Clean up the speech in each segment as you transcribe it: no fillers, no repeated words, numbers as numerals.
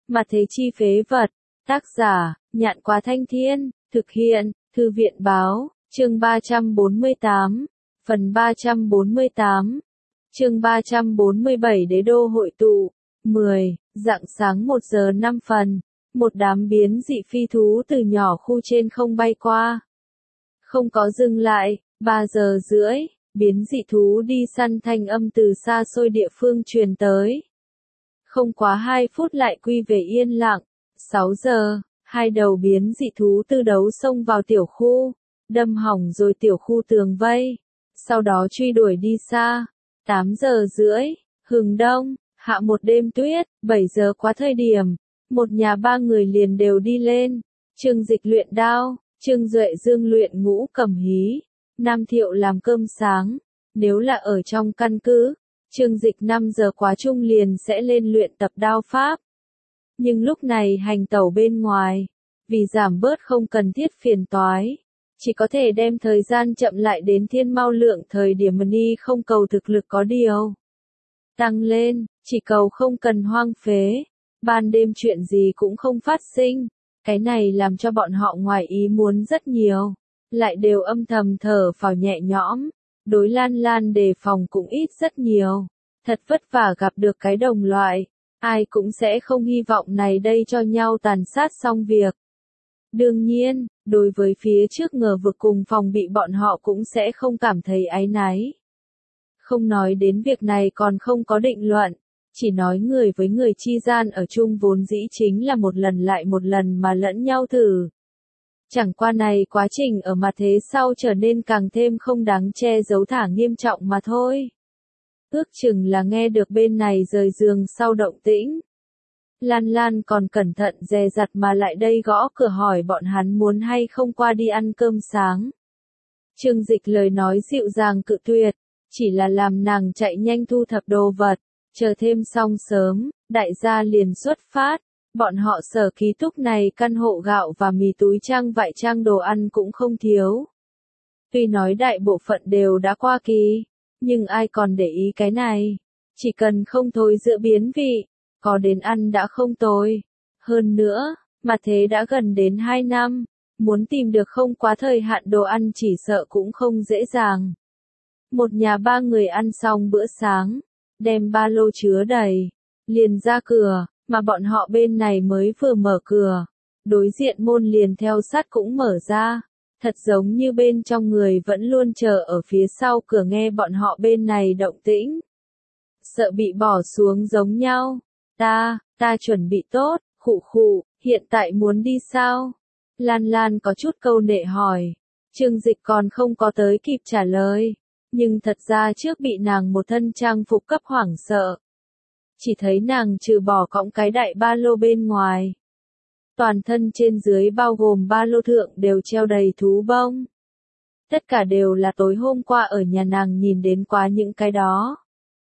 Mà thế chi phế vật. Tác giả, Nhạn Quá Thanh Thiên, thực hiện, Thư viện báo, chương 348, phần 348, chương 347 Đế đô hội tụ, 10, rạng sáng 1 giờ 5 phần, một đám biến dị phi thú từ nhỏ khu trên không bay qua. Không có dừng lại, 3 giờ rưỡi, biến dị thú đi săn thanh âm từ xa xôi địa phương truyền tới. Không quá 2 phút lại quy về yên lặng. 6 giờ, hai đầu biến dị thú tư đấu xông vào tiểu khu, đâm hỏng rồi tiểu khu tường vây, sau đó truy đuổi đi xa. 8 giờ rưỡi, hừng đông, hạ một đêm tuyết, 7 giờ quá thời điểm, một nhà 3 người liền đều đi lên. Trương Dịch luyện đao, Trương Duệ Dương luyện ngũ cầm hí, Nam Thiệu làm cơm sáng. Nếu là ở trong căn cứ, Trương Dịch 5 giờ quá trung liền sẽ lên luyện tập đao pháp. Nhưng lúc này hành tẩu bên ngoài, vì giảm bớt không cần thiết phiền toái, chỉ có thể đem thời gian chậm lại đến thiên mau lượng thời điểm Mani không cầu thực lực có điều tăng lên, chỉ cầu không cần hoang phế, ban đêm chuyện gì cũng không phát sinh. Cái này làm cho bọn họ ngoài ý muốn rất nhiều, lại đều âm thầm thở phào nhẹ nhõm, đối Lan Lan đề phòng cũng ít rất nhiều. Thật vất vả gặp được cái đồng loại, ai cũng sẽ không hy vọng này đây cho nhau tàn sát xong việc. Đương nhiên, đối với phía trước ngờ vực cùng phòng bị bọn họ cũng sẽ không cảm thấy áy náy. Không nói đến việc này còn không có định luận, chỉ nói người với người chi gian ở chung vốn dĩ chính là một lần lại một lần mà lẫn nhau thử. Chẳng qua này quá trình ở mặt thế sau trở nên càng thêm không đáng che giấu thả nghiêm trọng mà thôi. Ước chừng là nghe được bên này rời giường sau động tĩnh. Lan Lan còn cẩn thận dè dặt mà lại đây gõ cửa hỏi bọn hắn muốn hay không qua đi ăn cơm sáng. Trương Dịch lời nói dịu dàng cự tuyệt, chỉ là làm nàng chạy nhanh thu thập đồ vật, chờ thêm xong sớm, đại gia liền xuất phát. Bọn họ sở ký túc này căn hộ gạo và mì túi trang vải trang đồ ăn cũng không thiếu. Tuy nói đại bộ phận đều đã qua kỳ, nhưng ai còn để ý cái này, chỉ cần không thối giữa biến vị, có đến ăn đã không tồi. Hơn nữa, mà thế đã gần đến 2 năm, muốn tìm được không quá thời hạn đồ ăn chỉ sợ cũng không dễ dàng. Một nhà 3 người ăn xong bữa sáng, đem ba lô chứa đầy, liền ra cửa, mà bọn họ bên này mới vừa mở cửa, đối diện môn liền theo sát cũng mở ra. Thật giống như bên trong người vẫn luôn chờ ở phía sau cửa nghe bọn họ bên này động tĩnh. Sợ bị bỏ xuống giống nhau. Ta chuẩn bị tốt, khụ, hiện tại muốn đi sao? Lan Lan có chút câu nệ hỏi. Trương Dịch còn không có tới kịp trả lời. Nhưng thật ra trước bị nàng một thân trang phục cấp hoảng sợ. Chỉ thấy nàng trừ bỏ cõng cái đại ba lô bên ngoài. Toàn thân trên dưới bao gồm ba lô thượng đều treo đầy thú bông. Tất cả đều là tối hôm qua ở nhà nàng nhìn đến quá những cái đó.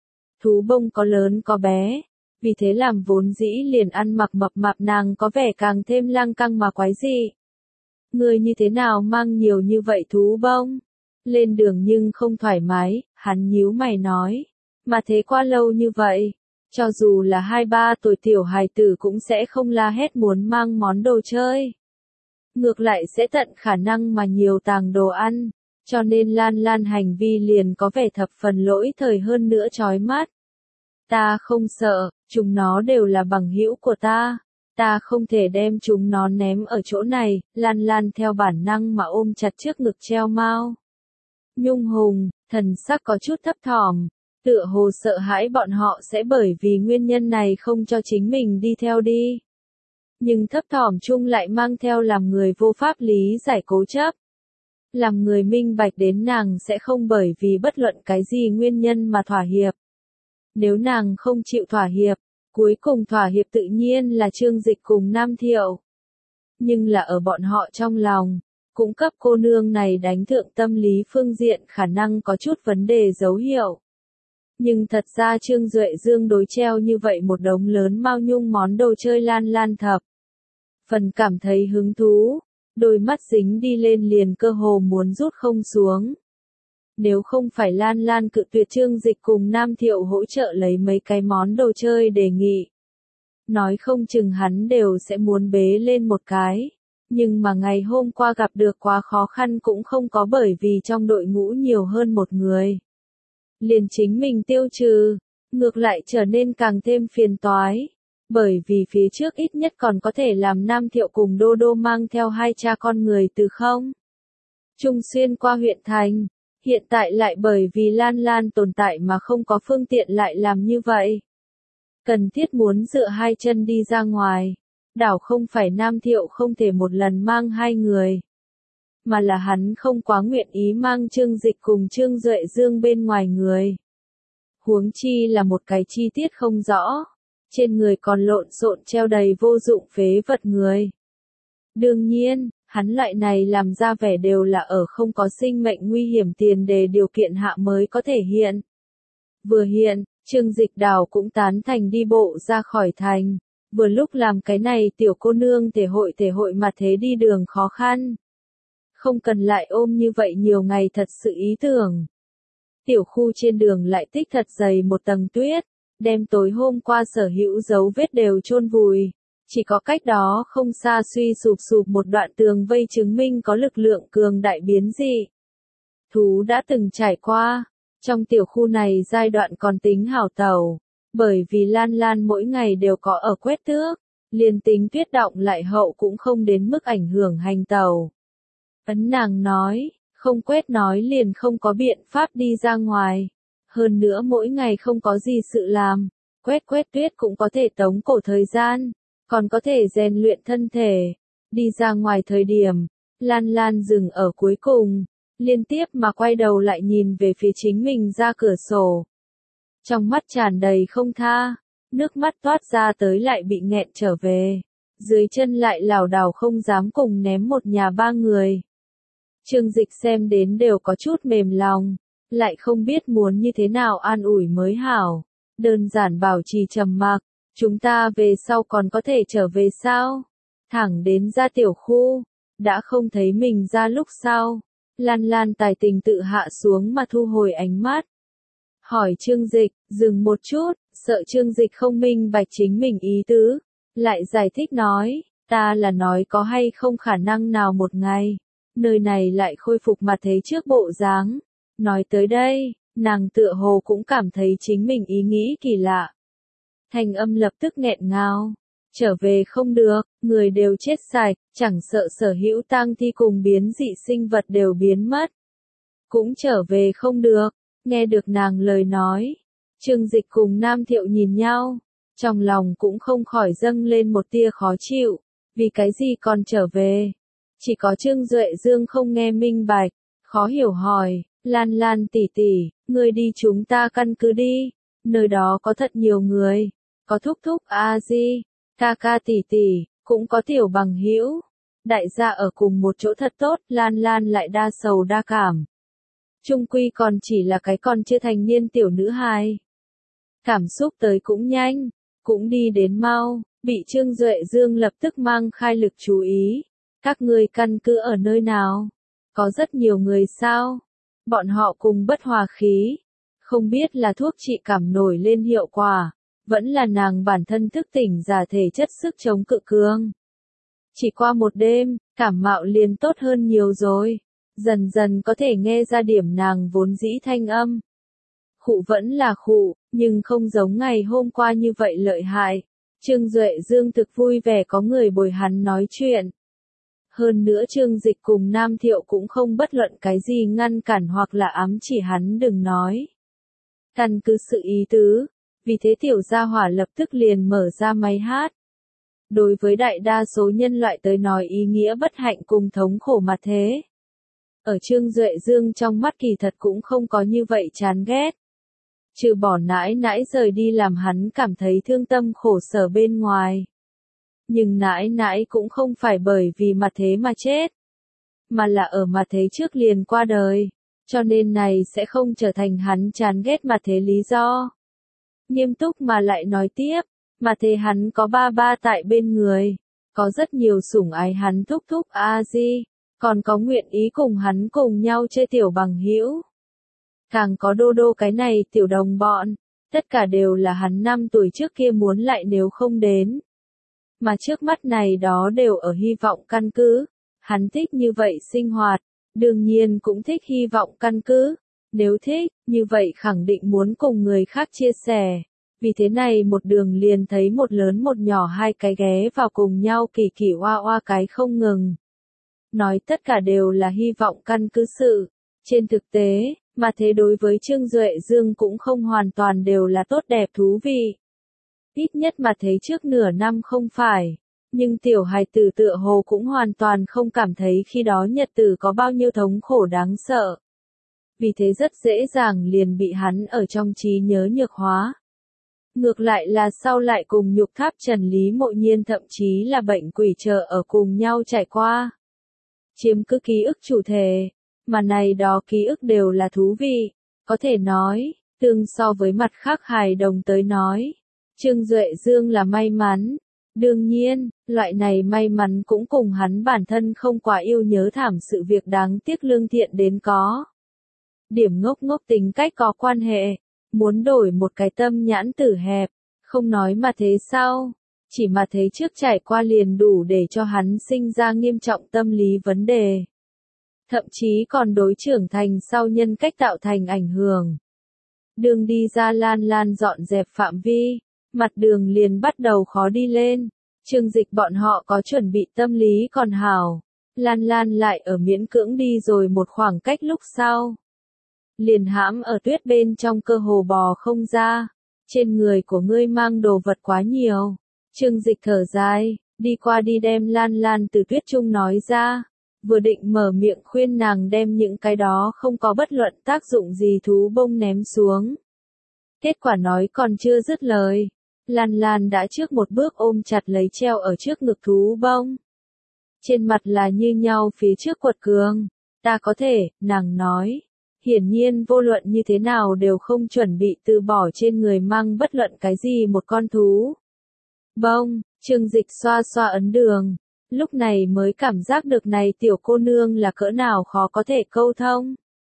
Thú bông có lớn có bé, vì thế làm vốn dĩ liền ăn mặc mập mạp nàng có vẻ càng thêm lang căng mà quái dị. Người như thế nào mang nhiều như vậy thú bông? Lên đường nhưng không thoải mái, hắn nhíu mày nói. Mà thế qua lâu như vậy, cho dù là 2-3 tuổi tiểu hài tử cũng sẽ không la hét muốn mang món đồ chơi. Ngược lại sẽ tận khả năng mà nhiều tàng đồ ăn, cho nên Lan Lan hành vi liền có vẻ thập phần lỗi thời hơn nữa chói mắt. Ta không sợ, chúng nó đều là bằng hữu của ta không thể đem chúng nó ném ở chỗ này. Lan Lan theo bản năng mà ôm chặt trước ngực treo mao. Nhung Hùng, thần sắc có chút thấp thỏm, tựa hồ sợ hãi bọn họ sẽ bởi vì nguyên nhân này không cho chính mình đi theo đi. Nhưng thấp thỏm chung lại mang theo làm người vô pháp lý giải cố chấp. Làm người minh bạch đến nàng sẽ không bởi vì bất luận cái gì nguyên nhân mà thỏa hiệp. Nếu nàng không chịu thỏa hiệp, cuối cùng thỏa hiệp tự nhiên là Trương Dịch cùng Nam Thiệu. Nhưng là ở bọn họ trong lòng, cũng cấp cô nương này đánh thượng tâm lý phương diện khả năng có chút vấn đề dấu hiệu. Nhưng thật ra Trương Duệ Dương đối treo như vậy một đống lớn mao nhung món đồ chơi Lan Lan thập phần cảm thấy hứng thú, đôi mắt dính đi lên liền cơ hồ muốn rút không xuống. Nếu không phải Lan Lan cự tuyệt Trương Dịch cùng Nam Thiệu hỗ trợ lấy mấy cái món đồ chơi đề nghị, nói không chừng hắn đều sẽ muốn bế lên một cái. Nhưng mà ngày hôm qua gặp được quá khó khăn cũng không có bởi vì trong đội ngũ nhiều hơn một người. Liền chính mình tiêu trừ, ngược lại trở nên càng thêm phiền toái. Bởi vì phía trước ít nhất còn có thể làm Nam Thiệu cùng Đô Đô mang theo hai cha con người từ không Trung xuyên qua huyện thành. Hiện tại lại bởi vì Lan Lan tồn tại mà không có phương tiện lại làm như vậy. Cần thiết muốn dựa hai chân đi ra ngoài. Đảo không phải Nam Thiệu không thể một lần mang hai người. Mà là hắn không quá nguyện ý mang Trương Dịch cùng Trương Duệ Dương bên ngoài người. Huống chi là một cái chi tiết không rõ. Trên người còn lộn xộn treo đầy vô dụng phế vật người. Đương nhiên, hắn loại này làm ra vẻ đều là ở không có sinh mệnh nguy hiểm tiền đề điều kiện hạ mới có thể hiện. Vừa hiện, Trương Dịch Đào cũng tán thành đi bộ ra khỏi thành. Vừa lúc làm cái này tiểu cô nương thể hội mà thế đi đường khó khăn. Không cần lại ôm như vậy nhiều ngày thật sự ý tưởng. Tiểu khu trên đường lại tích thật dày một tầng tuyết, đem tối hôm qua sở hữu dấu vết đều chôn vùi. Chỉ có cách đó không xa suy sụp một đoạn tường vây chứng minh có lực lượng cường đại biến dị. Thú đã từng trải qua. Trong tiểu khu này giai đoạn còn tính hảo tẩu. Bởi vì Lan Lan mỗi ngày đều có ở quét tước. Liền tính tuyết động lại hậu cũng không đến mức ảnh hưởng hành tẩu. Ấn nàng nói, không quét nói liền không có biện pháp đi ra ngoài. Hơn nữa mỗi ngày không có gì sự làm. Quét tuyết cũng có thể tống cổ thời gian. Còn có thể rèn luyện thân thể. Đi ra ngoài thời điểm, Lan Lan dừng ở cuối cùng, liên tiếp mà quay đầu lại nhìn về phía chính mình ra cửa sổ. Trong mắt tràn đầy không tha, nước mắt toát ra tới lại bị nghẹn trở về. Dưới chân lại lảo đảo không dám cùng ném một nhà ba người. Trương Dịch xem đến đều có chút mềm lòng, lại không biết muốn như thế nào an ủi mới hảo. Đơn giản bảo trì trầm mặc. Chúng ta về sau còn có thể trở về sao? Thẳng đến ra tiểu khu, đã không thấy mình ra lúc sau. Lan Lan tài tình tự hạ xuống mà thu hồi ánh mắt. Hỏi Trương Dịch, dừng một chút, sợ Trương Dịch không minh bạch chính mình ý tứ. Lại giải thích nói, ta là nói có hay không khả năng nào một ngày, nơi này lại khôi phục mà thấy trước bộ dáng. Nói tới đây, nàng tựa hồ cũng cảm thấy chính mình ý nghĩ kỳ lạ. Thanh âm lập tức nghẹn ngào. Trở về không được, người đều chết sạch, chẳng sợ sở hữu tang thi cùng biến dị sinh vật đều biến mất. Cũng trở về không được, nghe được nàng lời nói. Trương Dịch cùng Nam Thiệu nhìn nhau, trong lòng cũng không khỏi dâng lên một tia khó chịu, vì cái gì còn trở về. Chỉ có Trương Duệ Dương không nghe minh bạch, khó hiểu hỏi, Lan Lan tỷ tỷ, ngươi đi chúng ta căn cứ đi, nơi đó có thật nhiều người. Có thúc thúc a di, ca ca tỷ tỷ, cũng có tiểu bằng hữu. Đại gia ở cùng một chỗ thật tốt, Lan Lan lại đa sầu đa cảm. Trung quy còn chỉ là cái còn chưa thành niên tiểu nữ hài. Cảm xúc tới cũng nhanh, cũng đi đến mau, bị Trương Duệ Dương lập tức mang khai lực chú ý. Các ngươi căn cứ ở nơi nào? Có rất nhiều người sao? Bọn họ cùng bất hòa khí. Không biết là thuốc trị cảm nổi lên hiệu quả. Vẫn là nàng bản thân thức tỉnh giả thể chất sức chống cự cường. Chỉ qua một đêm, cảm mạo liền tốt hơn nhiều rồi. Dần dần có thể nghe ra điểm nàng vốn dĩ thanh âm. Khụ vẫn là khụ, nhưng không giống ngày hôm qua như vậy lợi hại. Trương Duệ Dương thực vui vẻ có người bồi hắn nói chuyện. Hơn nữa Trương Dịch cùng Nam Thiệu cũng không bất luận cái gì ngăn cản hoặc là ám chỉ hắn đừng nói. Căn cứ sự ý tứ. Vì thế tiểu gia hỏa lập tức liền mở ra máy hát. Đối với đại đa số nhân loại tới nói ý nghĩa bất hạnh cùng thống khổ mà thế. Ở Trương Duệ Dương trong mắt kỳ thật cũng không có như vậy chán ghét. Trừ bỏ nãi nãi rời đi làm hắn cảm thấy thương tâm khổ sở bên ngoài. Nhưng nãi nãi cũng không phải bởi vì mà thế mà chết. Mà là ở mà thế trước liền qua đời. Cho nên này sẽ không trở thành hắn chán ghét mà thế lý do. Nghiêm túc mà lại nói tiếp, mà thế hắn có ba ba tại bên người, có rất nhiều sủng ái hắn thúc thúc a di, còn có nguyện ý cùng hắn cùng nhau chơi tiểu bằng hữu. Càng có Đô Đô cái này tiểu đồng bọn, tất cả đều là hắn 5 tuổi trước kia muốn lại nếu không đến. Mà trước mắt này đó đều ở hy vọng căn cứ. Hắn thích như vậy sinh hoạt, đương nhiên cũng thích hy vọng căn cứ. Nếu thích, như vậy khẳng định muốn cùng người khác chia sẻ. Vì thế này một đường liền thấy một lớn một nhỏ hai cái ghé vào cùng nhau kỳ kỳ oa oa cái không ngừng. Nói tất cả đều là hy vọng căn cứ sự. Trên thực tế, mà thế đối với Trương Duệ Dương cũng không hoàn toàn đều là tốt đẹp thú vị. Ít nhất mà thấy trước nửa năm không phải. Nhưng tiểu hài tử tựa hồ cũng hoàn toàn không cảm thấy khi đó nhật tử có bao nhiêu thống khổ đáng sợ. Vì thế rất dễ dàng liền bị hắn ở trong trí nhớ nhược hóa. Ngược lại là sau lại cùng nhục tháp Trần Lý Mộ Nhiên thậm chí là bệnh quỷ trợ ở cùng nhau trải qua. Chiếm cứ ký ức chủ thể, mà này đó ký ức đều là thú vị, có thể nói, tương so với mặt khác hài đồng tới nói. Trương Duệ Dương là may mắn. Đương nhiên, loại này may mắn cũng cùng hắn bản thân không quá yêu nhớ thảm sự việc đáng tiếc lương thiện đến có. Điểm ngốc ngốc tính cách có quan hệ, muốn đổi một cái tâm nhãn tử hẹp, không nói mà thế sao, chỉ mà thấy trước trải qua liền đủ để cho hắn sinh ra nghiêm trọng tâm lý vấn đề. Thậm chí còn đối trưởng thành sau nhân cách tạo thành ảnh hưởng. Đường đi ra Lan Lan dọn dẹp phạm vi, mặt đường liền bắt đầu khó đi lên. Trương Dịch bọn họ có chuẩn bị tâm lý còn hảo. Lan Lan lại ở miễn cưỡng đi rồi một khoảng cách lúc sau. Liền hãm ở tuyết bên trong cơ hồ bò không ra. Trên người của ngươi mang đồ vật quá nhiều. Trương Dịch thở dài, đi qua đi đem Lan Lan từ tuyết trung nói ra. Vừa định mở miệng khuyên nàng đem những cái đó không có bất luận tác dụng gì thú bông ném xuống. Kết quả nói còn chưa dứt lời. Lan Lan đã trước một bước ôm chặt lấy treo ở trước ngực thú bông. Trên mặt là như nhau phía trước quật cường. Ta có thể, nàng nói. Hiển nhiên vô luận như thế nào đều không chuẩn bị từ bỏ trên người mang bất luận cái gì một con thú. Bông, Trương Dịch xoa xoa ấn đường. Lúc này mới cảm giác được này tiểu cô nương là cỡ nào khó có thể câu thông.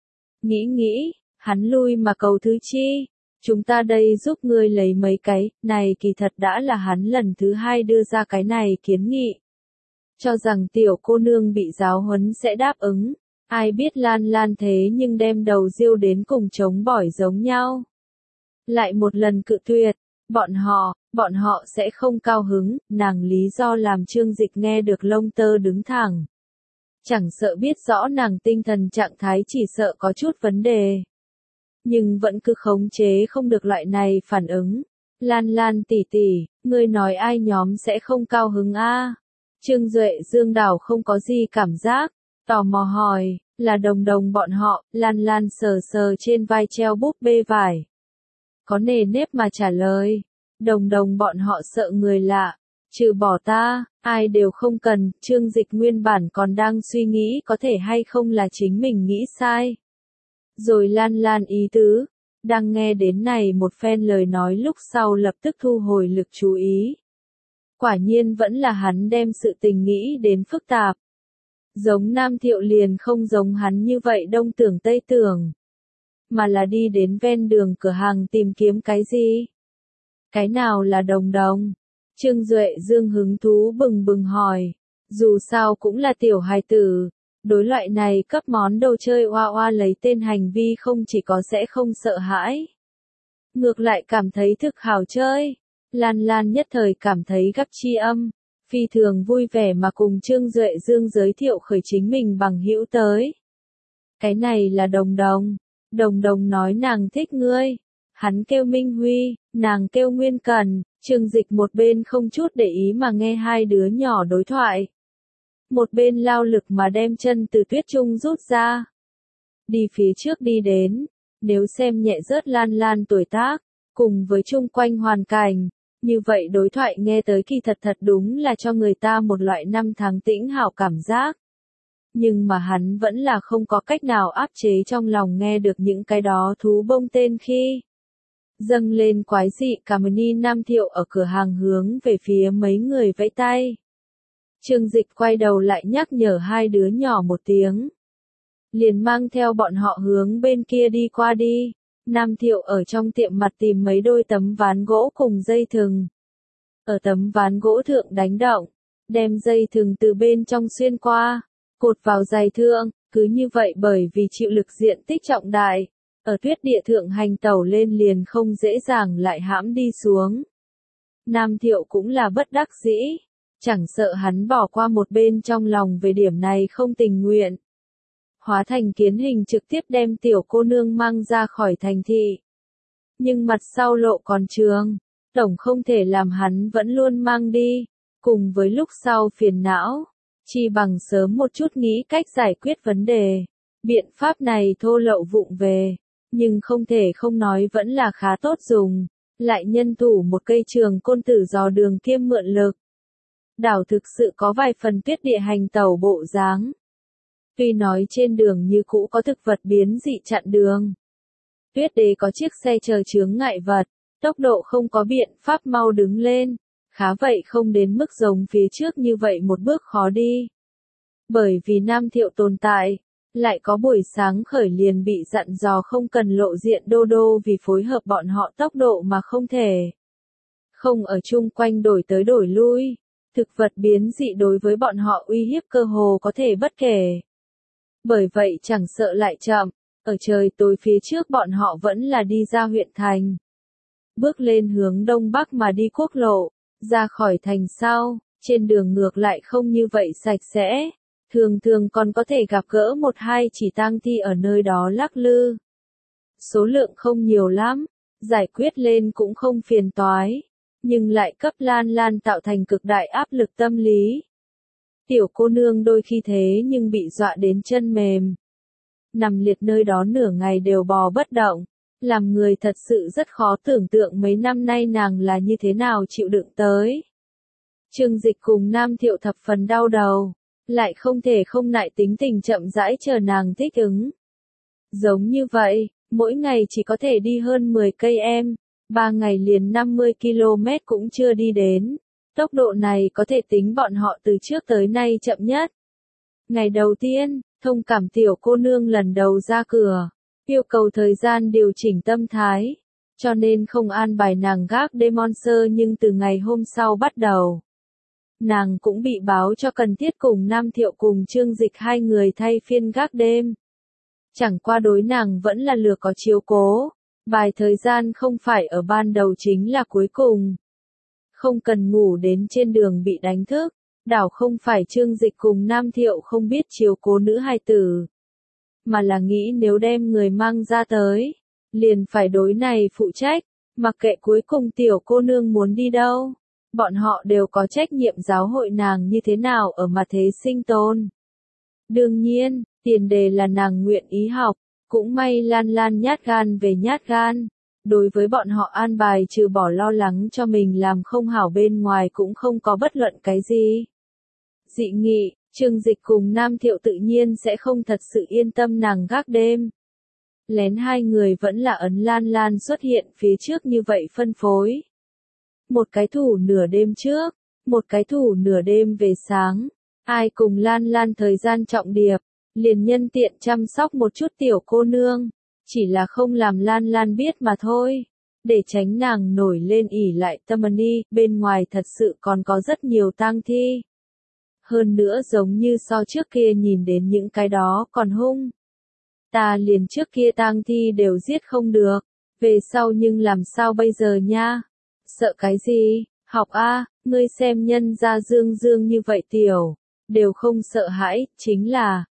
Nghĩ, hắn lui mà cầu thứ chi. Chúng ta đây giúp ngươi lấy mấy cái, này kỳ thật đã là hắn lần thứ 2 đưa ra cái này kiến nghị. Cho rằng tiểu cô nương bị giáo huấn sẽ đáp ứng. Ai biết Lan Lan thế nhưng đem đầu riêu đến cùng chống bỏi giống nhau. Lại một lần cự tuyệt, bọn họ sẽ không cao hứng, nàng lý do làm Trương Dịch nghe được lông tơ đứng thẳng. Chẳng sợ biết rõ nàng tinh thần trạng thái chỉ sợ có chút vấn đề. Nhưng vẫn cứ khống chế không được loại này phản ứng. Lan Lan tỷ tỷ, ngươi nói ai nhóm sẽ không cao hứng a? Trương Duệ Dương đảo không có gì cảm giác, tò mò hỏi, là đồng đồng bọn họ. Lan Lan sờ sờ trên vai treo búp bê vải. Có nề nếp mà trả lời, đồng đồng bọn họ sợ người lạ, trừ bỏ ta, ai đều không cần. Trương Dịch nguyên bản còn đang suy nghĩ có thể hay không là chính mình nghĩ sai. Rồi Lan Lan ý tứ, đang nghe đến này một phen lời nói lúc sau lập tức thu hồi lực chú ý. Quả nhiên vẫn là hắn đem sự tình nghĩ đến phức tạp. Giống Nam Thiệu liền không giống hắn như vậy đông tưởng tây tưởng. Mà là đi đến ven đường cửa hàng tìm kiếm cái gì? Cái nào là đồng đồng? Trương Duệ Dương hứng thú bừng bừng hỏi. Dù sao cũng là tiểu hài tử. Đối loại này cấp món đồ chơi oa oa lấy tên hành vi không chỉ có sẽ không sợ hãi. Ngược lại cảm thấy thực hào chơi. Lan Lan nhất thời cảm thấy gấp chi âm. Phi thường vui vẻ mà cùng Trương Duệ Dương giới thiệu khởi chính mình bằng hữu tới. Cái này là đồng đồng. Đồng đồng nói nàng thích ngươi. Hắn kêu Minh Huy, nàng kêu Nguyên Cần. Trương Dịch một bên không chút để ý mà nghe hai đứa nhỏ đối thoại. Một bên lao lực mà đem chân từ tuyết trung rút ra. Đi phía trước đi đến. Nếu xem nhẹ rớt Lan Lan tuổi tác, cùng với chung quanh hoàn cảnh. Như vậy đối thoại nghe tới kỳ thật đúng là cho người ta một loại năm tháng tĩnh hảo cảm giác. Nhưng mà hắn vẫn là không có cách nào áp chế trong lòng nghe được những cái đó thú bông tên khi. Dâng lên quái dị cảm ơn Nam Thiệu ở cửa hàng hướng về phía mấy người vẫy tay. Trương Dịch quay đầu lại nhắc nhở hai đứa nhỏ một tiếng. Liền mang theo bọn họ hướng bên kia đi qua đi. Nam Thiệu ở trong tiệm mặt tìm mấy đôi tấm ván gỗ cùng dây thừng. Ở tấm ván gỗ thượng đánh động, đem dây thừng từ bên trong xuyên qua, cột vào giày thượng, cứ như vậy bởi vì chịu lực diện tích trọng đại, ở tuyết địa thượng hành tẩu lên liền không dễ dàng lại hãm đi xuống. Nam Thiệu cũng là bất đắc dĩ, chẳng sợ hắn bỏ qua một bên trong lòng về điểm này không tình nguyện. Hóa thành kiến hình trực tiếp đem tiểu cô nương mang ra khỏi thành thị. Nhưng mặt sau lộ còn trường, tổng không thể làm hắn vẫn luôn mang đi, cùng với lúc sau phiền não, chi bằng sớm một chút nghĩ cách giải quyết vấn đề. Biện pháp này thô lậu vụng về, nhưng không thể không nói vẫn là khá tốt dùng, lại nhân thủ một cây trường côn tử dò đường kiêm mượn lực. Đảo thực sự có vài phần tuyết địa hành tẩu bộ dáng. Tuy nói trên đường như cũ có thực vật biến dị chặn đường. Tuyết đế có chiếc xe chờ chướng ngại vật, tốc độ không có biện pháp mau đứng lên, khá vậy không đến mức giống phía trước như vậy một bước khó đi. Bởi vì Nam Thiệu tồn tại, lại có buổi sáng khởi liền bị dặn dò không cần lộ diện đô đô vì phối hợp bọn họ tốc độ mà không thể. Không ở chung quanh đổi tới đổi lui, thực vật biến dị đối với bọn họ uy hiếp cơ hồ có thể bất kể. Bởi vậy chẳng sợ lại chậm, ở trời tối phía trước bọn họ vẫn là đi ra huyện thành. Bước lên hướng đông bắc mà đi quốc lộ, ra khỏi thành sau, trên đường ngược lại không như vậy sạch sẽ. Thường thường còn có thể gặp gỡ một hai chỉ tang thi ở nơi đó lắc lư. Số lượng không nhiều lắm, giải quyết lên cũng không phiền toái, nhưng lại cấp Lan Lan tạo thành cực đại áp lực tâm lý. Tiểu cô nương đôi khi thế nhưng bị dọa đến chân mềm. Nằm liệt nơi đó nửa ngày đều bò bất động, làm người thật sự rất khó tưởng tượng mấy năm nay nàng là như thế nào chịu đựng tới. Trương Dịch cùng Nam Thiệu thập phần đau đầu, lại không thể không nại tính tình chậm rãi chờ nàng thích ứng. Giống như vậy, mỗi ngày chỉ có thể đi hơn 10 cây em, 3 ngày liền 50 km cũng chưa đi đến. Tốc độ này có thể tính bọn họ từ trước tới nay chậm nhất. Ngày đầu tiên, thông cảm tiểu cô nương lần đầu ra cửa, yêu cầu thời gian điều chỉnh tâm thái, cho nên không an bài nàng gác đêm monster, nhưng từ ngày hôm sau bắt đầu, nàng cũng bị báo cho cần thiết cùng Nam Thiệu cùng Trương Dịch hai người thay phiên gác đêm. Chẳng qua đối nàng vẫn là lừa có chiếu cố, bài thời gian không phải ở ban đầu chính là cuối cùng. Không cần ngủ đến trên đường bị đánh thức, đảo không phải Trương Dịch cùng Nam Thiệu không biết chiếu cố nữ hài tử, mà là nghĩ nếu đem người mang ra tới, liền phải đối này phụ trách, mặc kệ cuối cùng tiểu cô nương muốn đi đâu, bọn họ đều có trách nhiệm giáo hội nàng như thế nào ở mặt thế sinh tồn. Đương nhiên, tiền đề là nàng nguyện ý học, cũng may Lan Lan nhát gan về nhát gan. Đối với bọn họ an bài trừ bỏ lo lắng cho mình làm không hảo bên ngoài cũng không có bất luận cái gì. Dị nghị, Trương Dịch cùng Nam Thiệu tự nhiên sẽ không thật sự yên tâm nàng gác đêm. Lén hai người vẫn là ấn Lan Lan xuất hiện phía trước như vậy phân phối. Một cái thủ nửa đêm trước, một cái thủ nửa đêm về sáng, ai cùng Lan Lan thời gian trọng điệp, liền nhân tiện chăm sóc một chút tiểu cô nương. Chỉ là không làm Lan Lan biết mà thôi, để tránh nàng nổi lên ỉ lại Tamani, bên ngoài thật sự còn có rất nhiều tang thi. Hơn nữa giống như so trước kia nhìn đến những cái đó còn hung. Ta liền trước kia tang thi đều giết không được, về sau nhưng làm sao bây giờ nha? Sợ cái gì? Học a, ngươi xem nhân gia Dương Dương như vậy tiểu, đều không sợ hãi, chính là,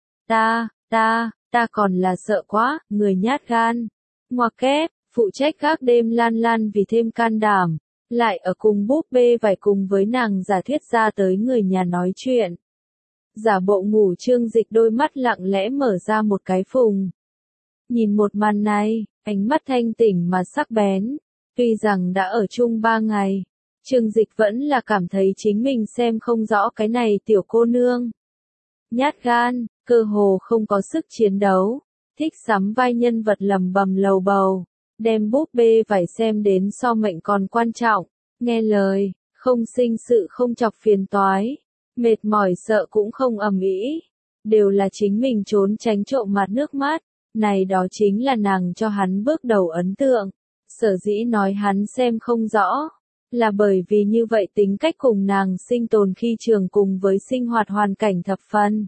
ta còn là sợ quá, người nhát gan. Ngoặc kép, phụ trách gác đêm Lan Lan vì thêm can đảm, lại ở cùng búp bê vải cùng với nàng giả thuyết ra tới người nhà nói chuyện. Giả bộ ngủ Trương Dịch đôi mắt lặng lẽ mở ra một cái phùng. Nhìn một màn này, ánh mắt thanh tỉnh mà sắc bén. Tuy rằng đã ở chung 3 ngày, Trương Dịch vẫn là cảm thấy chính mình xem không rõ cái này tiểu cô nương. Nhát gan, cơ hồ không có sức chiến đấu, thích sắm vai nhân vật lầm bầm lầu bầu, đem búp bê vải xem đến so mệnh còn quan trọng, nghe lời, không sinh sự không chọc phiền toái, mệt mỏi sợ cũng không ầm ĩ, đều là chính mình trốn tránh trộm mặt nước mắt, Này đó chính là nàng cho hắn bước đầu ấn tượng. Sở dĩ nói hắn xem không rõ, là bởi vì như vậy tính cách cùng nàng sinh tồn khi trường cùng với sinh hoạt hoàn cảnh thập phần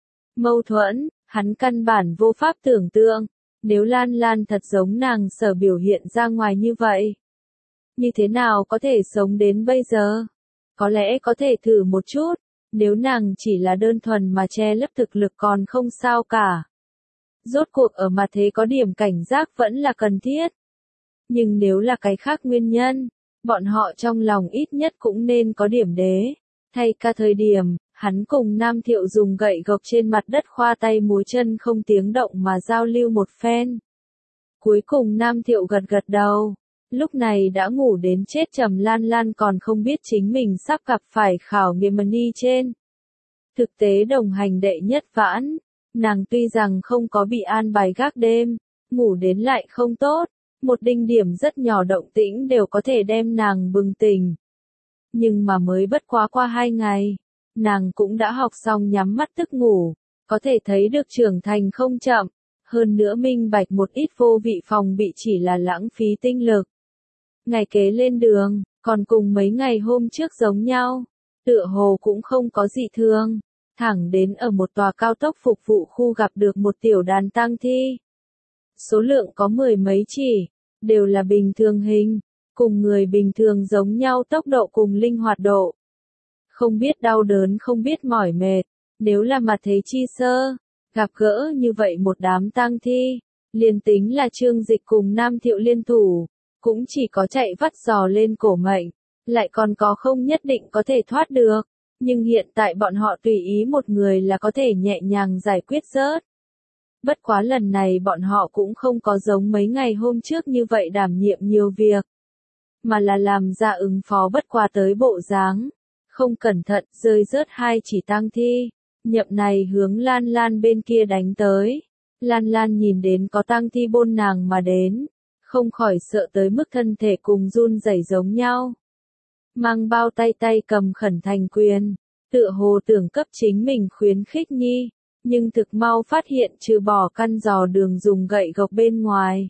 mâu thuẫn, hắn căn bản vô pháp tưởng tượng, nếu Lan Lan thật giống nàng sở biểu hiện ra ngoài như vậy. Như thế nào có thể sống đến bây giờ? Có lẽ có thể thử một chút, nếu nàng chỉ là đơn thuần mà che lấp thực lực còn không sao cả. Rốt cuộc ở mặt thế có điểm cảnh giác vẫn là cần thiết. Nhưng nếu là cái khác nguyên nhân, bọn họ trong lòng ít nhất cũng nên có điểm đế. Thay cả thời điểm, hắn cùng Nam Thiệu dùng gậy gộc trên mặt đất khoa tay múa chân không tiếng động mà giao lưu một phen. Cuối cùng Nam Thiệu gật gật đầu. Lúc này đã ngủ đến chết trầm Lan Lan còn không biết chính mình sắp gặp phải khảo nghiệm ni trên. Thực tế đồng hành đệ nhất vãn, nàng tuy rằng không có bị an bài gác đêm, ngủ đến lại không tốt, một đinh điểm rất nhỏ động tĩnh đều có thể đem nàng bừng tỉnh. Nhưng mà mới bất quá qua 2 ngày, nàng cũng đã học xong nhắm mắt thức ngủ, có thể thấy được trưởng thành không chậm, hơn nữa minh bạch một ít vô vị phòng bị chỉ là lãng phí tinh lực. Ngày kế lên đường, còn cùng mấy ngày hôm trước giống nhau, tựa hồ cũng không có gì thương, thẳng đến ở một tòa cao tốc phục vụ khu gặp được một tiểu đàn tang thi. Số lượng có 10 mấy chỉ, đều là bình thường hình, cùng người bình thường giống nhau tốc độ cùng linh hoạt độ. Không biết đau đớn không biết mỏi mệt, nếu là mặt thế chi sơ, gặp gỡ như vậy một đám tang thi, liền tính là Trương Dịch cùng Nam Thiệu liên thủ, cũng chỉ có chạy vắt giò lên cổ mệnh, lại còn có không nhất định có thể thoát được, nhưng hiện tại bọn họ tùy ý một người là có thể nhẹ nhàng giải quyết rớt. Bất quá lần này bọn họ cũng không có giống mấy ngày hôm trước như vậy đảm nhiệm nhiều việc, mà là làm ra ứng phó bất quá tới bộ dáng, không cẩn thận rơi rớt 2 chỉ tang thi, nhậm này hướng Lan Lan bên kia đánh tới. Lan Lan nhìn đến có tang thi bôn nàng mà đến, không khỏi sợ tới mức thân thể cùng run rẩy giống nhau. Mang bao tay tay cầm khẩn thành quyền, tựa hồ tưởng cấp chính mình khuyến khích nhi, nhưng thực mau phát hiện trừ bỏ căn giò đường dùng gậy gộc bên ngoài.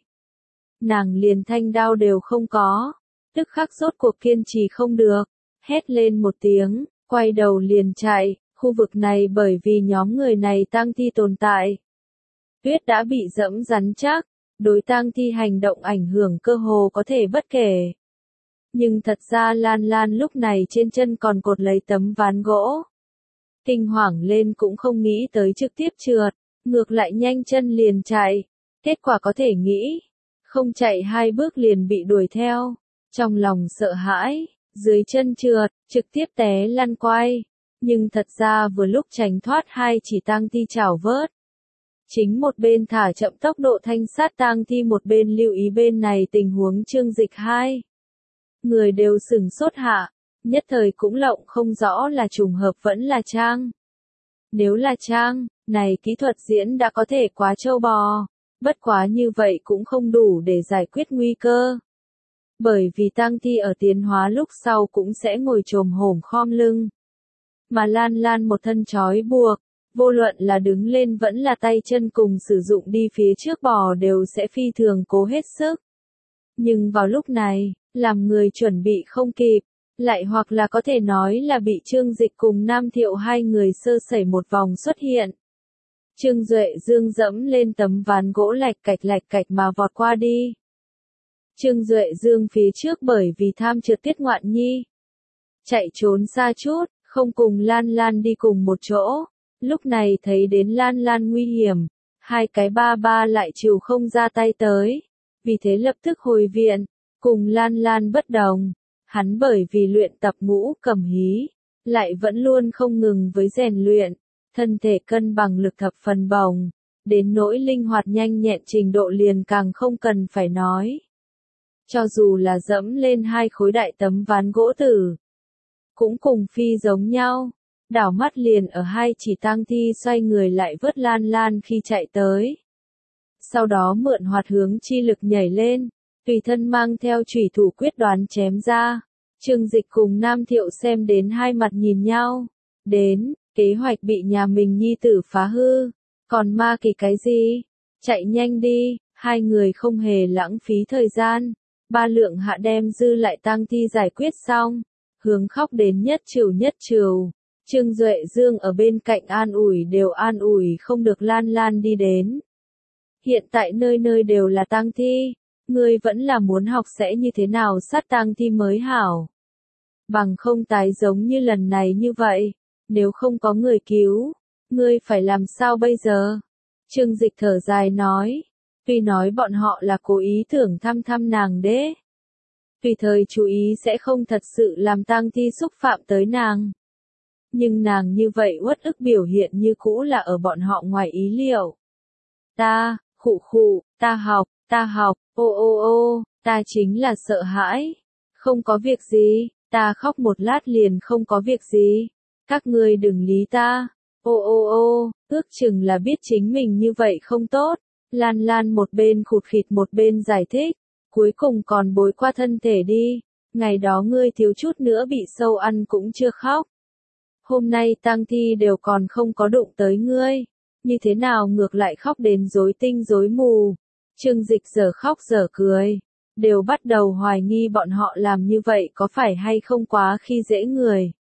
Nàng liền thanh đao đều không có, tức khắc rốt cuộc kiên trì không được, hét lên một tiếng, quay đầu liền chạy, khu vực này bởi vì nhóm người này tang thi tồn tại. Tuyết đã bị dẫm rắn chắc, đối tang thi hành động ảnh hưởng cơ hồ có thể bất kể. Nhưng thật ra Lan Lan lúc này trên chân còn cột lấy tấm ván gỗ. Kinh hoàng lên cũng không nghĩ tới trực tiếp trượt, ngược lại nhanh chân liền chạy. Kết quả có thể nghĩ, không chạy 2 bước liền bị đuổi theo. Trong lòng sợ hãi, dưới chân trượt, trực tiếp té lăn quay. Nhưng thật ra vừa lúc tránh thoát 2 chỉ tang thi chảo vớt. Chính một bên thả chậm tốc độ thanh sát tang thi một bên lưu ý bên này tình huống Trương Dịch 2. Người đều sửng sốt hạ, nhất thời cũng lộng không rõ là trùng hợp vẫn là trang. Nếu là trang, này kỹ thuật diễn đã có thể quá trâu bò, bất quá như vậy cũng không đủ để giải quyết nguy cơ. Bởi vì tang thi ở tiến hóa lúc sau cũng sẽ ngồi chồm hổm khom lưng. Mà Lan Lan một thân trói buộc, vô luận là đứng lên vẫn là tay chân cùng sử dụng đi phía trước bò đều sẽ phi thường cố hết sức. Nhưng vào lúc này, làm người chuẩn bị không kịp, lại hoặc là có thể nói là bị Trương Dịch cùng Nam Thiệu 2 người sơ sẩy một vòng xuất hiện. Trương Duệ Dương dẫm lên tấm ván gỗ lạch cạch mà vọt qua đi. Trương Duệ Dương phía trước bởi vì tham trượt Tiết Ngoạn Nhi, chạy trốn xa chút, không cùng Lan Lan đi cùng một chỗ. Lúc này thấy đến Lan Lan nguy hiểm, 2 cái ba ba lại chịu không ra tay tới. Vì thế lập tức hồi viện, cùng Lan Lan bất đồng. Hắn bởi vì luyện tập ngũ cầm hí, lại vẫn luôn không ngừng với rèn luyện, thân thể cân bằng lực thập phần bồng, đến nỗi linh hoạt nhanh nhẹn trình độ liền càng không cần phải nói. Cho dù là dẫm lên 2 khối đại tấm ván gỗ tử, cũng cùng phi giống nhau, đảo mắt liền ở 2 chỉ tang thi xoay người lại vớt Lan Lan khi chạy tới. Sau đó mượn hoạt hướng chi lực nhảy lên, tùy thân mang theo chủy thủ quyết đoán chém ra. Trương Dịch cùng Nam Thiệu xem đến hai mặt nhìn nhau. Đến, kế hoạch bị nhà mình nhi tử phá hư. Còn ma kỳ cái gì? chạy nhanh đi, hai người không hề lãng phí thời gian. Ba lượng hạ đem dư lại tang thi giải quyết xong, hướng khóc đến nhất trừu. Trương Duệ Dương ở bên cạnh an ủi đều an ủi không được Lan Lan đi đến. Hiện tại nơi nơi đều là tang thi, ngươi vẫn là muốn học sẽ như thế nào sát tang thi mới hảo. Bằng không tái giống như lần này như vậy, nếu không có người cứu, ngươi phải làm sao bây giờ? Trương Dịch thở dài nói, tuy nói bọn họ là cố ý thưởng thăm nàng đế. Tùy thời chú ý sẽ không thật sự làm tang thi xúc phạm tới nàng. Nhưng nàng như vậy uất ức biểu hiện như cũ là ở bọn họ ngoài ý liệu. Ta, ta học, ô, ta chính là sợ hãi. Không có việc gì, ta khóc một lát liền không có việc gì. Các ngươi đừng lý ta. Ô, ước chừng là biết chính mình như vậy không tốt. Lan Lan một bên khụt khịt một bên giải thích. Cuối cùng còn bối qua thân thể đi. Ngày đó ngươi thiếu chút nữa bị sâu ăn cũng chưa khóc. Hôm nay tang thi đều còn không có đụng tới ngươi. Như thế nào ngược lại khóc đến rối tinh rối mù. Trương Dịch giờ khóc giờ cười. Đều bắt đầu hoài nghi bọn họ làm như vậy có phải hay không quá khi dễ người.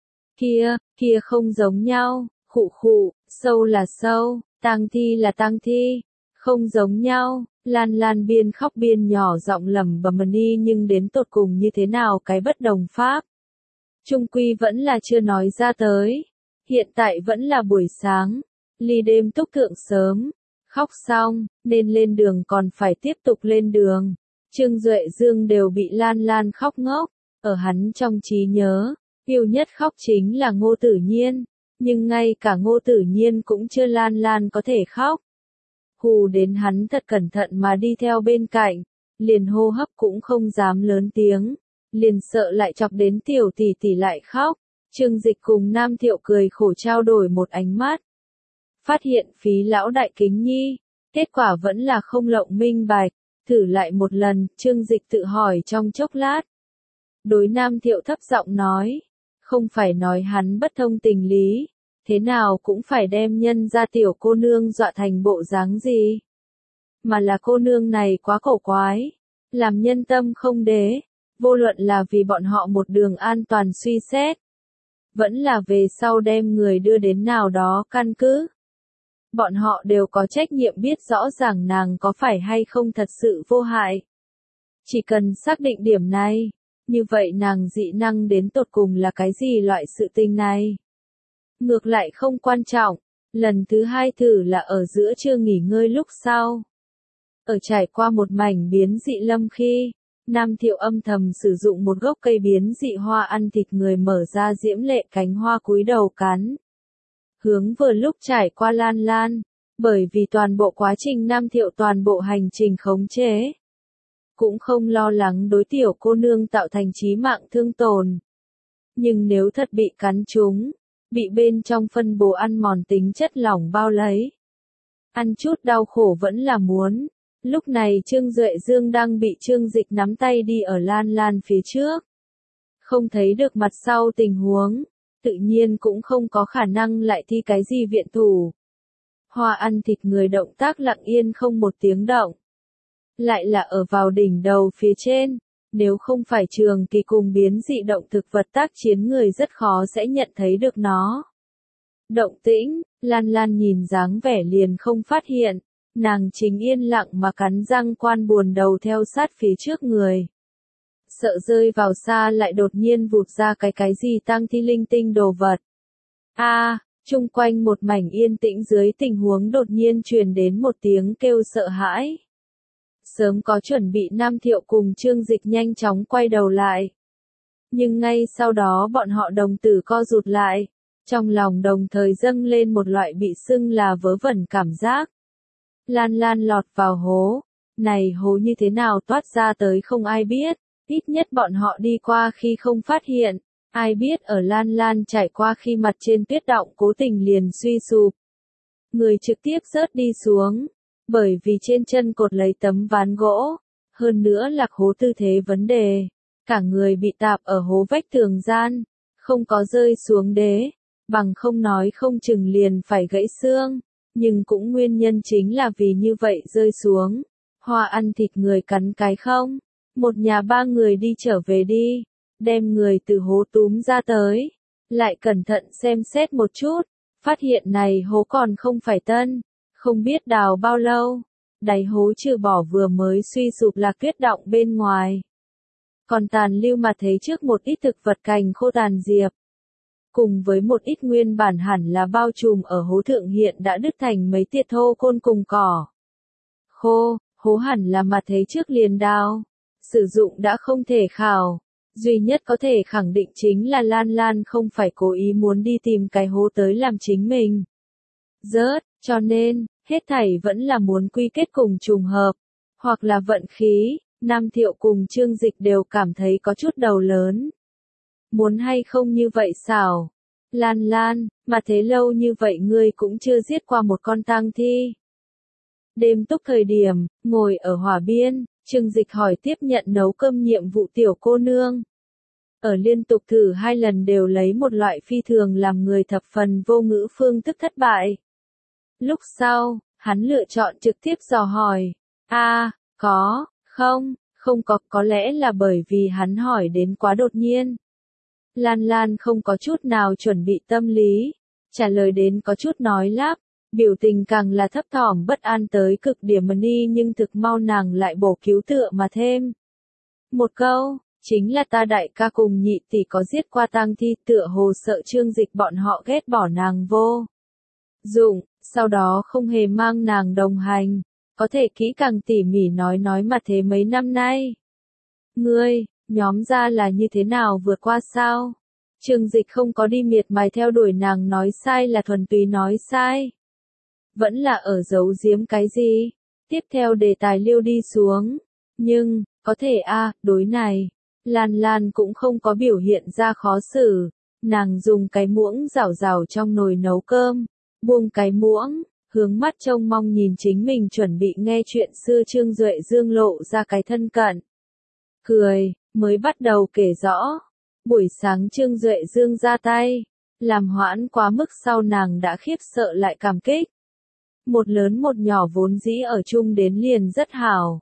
Kia không giống nhau, khụ, sâu là sâu, tang thi là tang thi, không giống nhau. Lan Lan biên khóc biên nhỏ giọng lẩm bẩm đi nhưng đến tột cùng như thế nào cái bất đồng pháp. Trung quy vẫn là chưa nói ra tới. Hiện tại vẫn là buổi sáng, ly đêm túc thượng sớm, khóc xong, nên lên đường còn phải tiếp tục lên đường. Trương Duệ Dương đều bị Lan Lan khóc ngốc, ở hắn trong trí nhớ, yêu nhất khóc chính là Ngô Tử Nhiên, nhưng ngay cả Ngô Tử Nhiên cũng chưa Lan Lan có thể khóc. Hù đến hắn thật cẩn thận mà đi theo bên cạnh, liền hô hấp cũng không dám lớn tiếng, liền sợ lại chọc đến tiểu tỷ tỷ lại khóc. Trương Dịch cùng Nam Thiệu cười khổ trao đổi một ánh mắt. Phát hiện phí lão đại kính nhi, kết quả vẫn là không lộng minh bạch, thử lại một lần, Trương Dịch tự hỏi trong chốc lát. Đối Nam Thiệu thấp giọng nói, không phải nói hắn bất thông tình lý, thế nào cũng phải đem nhân ra tiểu cô nương dọa thành bộ dáng gì. Mà là cô nương này quá cổ quái, làm nhân tâm không đế, vô luận là vì bọn họ một đường an toàn suy xét, vẫn là về sau đem người đưa đến nào đó căn cứ. Bọn họ đều có trách nhiệm biết rõ ràng nàng có phải hay không thật sự vô hại. Chỉ cần xác định điểm này, như vậy nàng dị năng đến tột cùng là cái gì loại sự tình này. Ngược lại không quan trọng, lần thứ hai thử là ở giữa trưa nghỉ ngơi lúc sau. Ở trải qua một mảnh biến dị lâm khi, Nam Thiệu âm thầm sử dụng một gốc cây biến dị hoa ăn thịt người mở ra diễm lệ cánh hoa cúi đầu cắn. Hướng vừa lúc trải qua Lan Lan, bởi vì toàn bộ quá trình Nam Thiệu toàn bộ hành trình khống chế. Cũng không lo lắng đối tiểu cô nương tạo thành chí mạng thương tổn. Nhưng nếu thật bị cắn trúng, bị bên trong phân bố ăn mòn tính chất lỏng bao lấy. Ăn chút đau khổ vẫn là muốn. Lúc này Trương Duệ Dương đang bị Trương Dịch nắm tay đi ở Lan Lan phía trước. Không thấy được mặt sau tình huống, tự nhiên cũng không có khả năng lại thi cái gì viện thủ. Hoa ăn thịt người động tác lặng yên không một tiếng động. Lại là ở vào đỉnh đầu phía trên, nếu không phải Trường Kỳ cùng biến dị động thực vật tác chiến người rất khó sẽ nhận thấy được nó. Động tĩnh, Lan Lan nhìn dáng vẻ liền không phát hiện, nàng chính yên lặng mà cắn răng quan buồn đầu theo sát phía trước người. Sợ rơi vào xa lại đột nhiên vụt ra cái gì tang thi linh tinh đồ vật. Chung quanh một mảnh yên tĩnh dưới tình huống đột nhiên truyền đến một tiếng kêu sợ hãi. Sớm có chuẩn bị Nam Thiệu cùng Trương Dịch nhanh chóng quay đầu lại. Nhưng ngay sau đó bọn họ đồng tử co rụt lại, trong lòng đồng thời dâng lên một loại bị sưng là vớ vẩn cảm giác. Lan Lan lọt vào hố, này hố như thế nào toát ra tới không ai biết, ít nhất bọn họ đi qua khi không phát hiện, ai biết ở Lan Lan trải qua khi mặt trên tuyết động cố tình liền suy sụp. Người trực tiếp rớt đi xuống, bởi vì trên chân cột lấy tấm ván gỗ, hơn nữa lạc hố tư thế vấn đề, cả người bị tạp ở hố vách tường gian, không có rơi xuống đế, bằng không nói không chừng liền phải gãy xương. nhưng cũng nguyên nhân chính là vì như vậy rơi xuống. Hoa ăn thịt người cắn cái không? Một nhà ba người đi trở về đi, đem người từ hố túm ra tới, lại cẩn thận xem xét một chút, phát hiện này hố còn không phải tân, không biết đào bao lâu, đáy hố trừ bỏ vừa mới suy sụp là tuyết đọng bên ngoài. Còn tàn lưu mà thấy trước một ít thực vật cành khô tàn diệp, cùng với một ít nguyên bản hẳn là bao trùm ở hố thượng hiện đã đứt thành mấy tiệt thô côn cùng cỏ. Khô, hố hẳn là mà thấy trước liền đào, sử dụng đã không thể khảo. Duy nhất có thể khẳng định chính là Lan Lan không phải cố ý muốn đi tìm cái hố tới làm chính mình. Rớt, cho nên, hết thảy vẫn là muốn quy kết cùng trùng hợp, hoặc là vận khí, Nam Thiệu cùng Trương Dịch đều cảm thấy có chút đầu lớn. Muốn hay không như vậy xảo? Lan Lan, mà thế lâu như vậy ngươi cũng chưa giết qua một con tang thi. Đêm túc thời điểm, ngồi ở hỏa biên, Trương Dịch hỏi tiếp nhận nấu cơm nhiệm vụ tiểu cô nương. Ở liên tục thử 2 lần đều lấy một loại phi thường làm người thập phần vô ngữ phương thức thất bại. Lúc sau, hắn lựa chọn trực tiếp dò hỏi. Có, không có lẽ là bởi vì hắn hỏi đến quá đột nhiên. Lan Lan không có chút nào chuẩn bị tâm lý, trả lời đến có chút nói lắp, biểu tình càng là thấp thỏm bất an tới cực điểm mà đi nhưng thực mau nàng lại bổ cứu tựa mà thêm. Một câu, chính là ta đại ca cùng nhị tỷ có giết qua tang thi tựa hồ sợ Trương Dịch bọn họ ghét bỏ nàng vô dụng, sau đó không hề mang nàng đồng hành, có thể kỹ càng tỉ mỉ nói mà thế mấy năm nay. Ngươi, nhóm ra là như thế nào vượt qua sao? Trương Dịch không có đi miệt mài theo đuổi nàng nói sai là thuần túy nói sai. Vẫn là ở giấu giếm cái gì? Tiếp theo đề tài liêu đi xuống. Nhưng, có thể đối này, Lan Lan cũng không có biểu hiện ra khó xử. Nàng dùng cái muỗng rảo rảo trong nồi nấu cơm, buông cái muỗng, hướng mắt trông mong nhìn chính mình chuẩn bị nghe chuyện xưa Trương Duệ Dương lộ ra cái thân cận. Cười, mới bắt đầu kể rõ. Buổi sáng Trương Duệ Dương ra tay, làm hoãn quá mức sau nàng đã khiếp sợ lại cảm kích. Một lớn một nhỏ vốn dĩ ở chung đến liền rất hảo.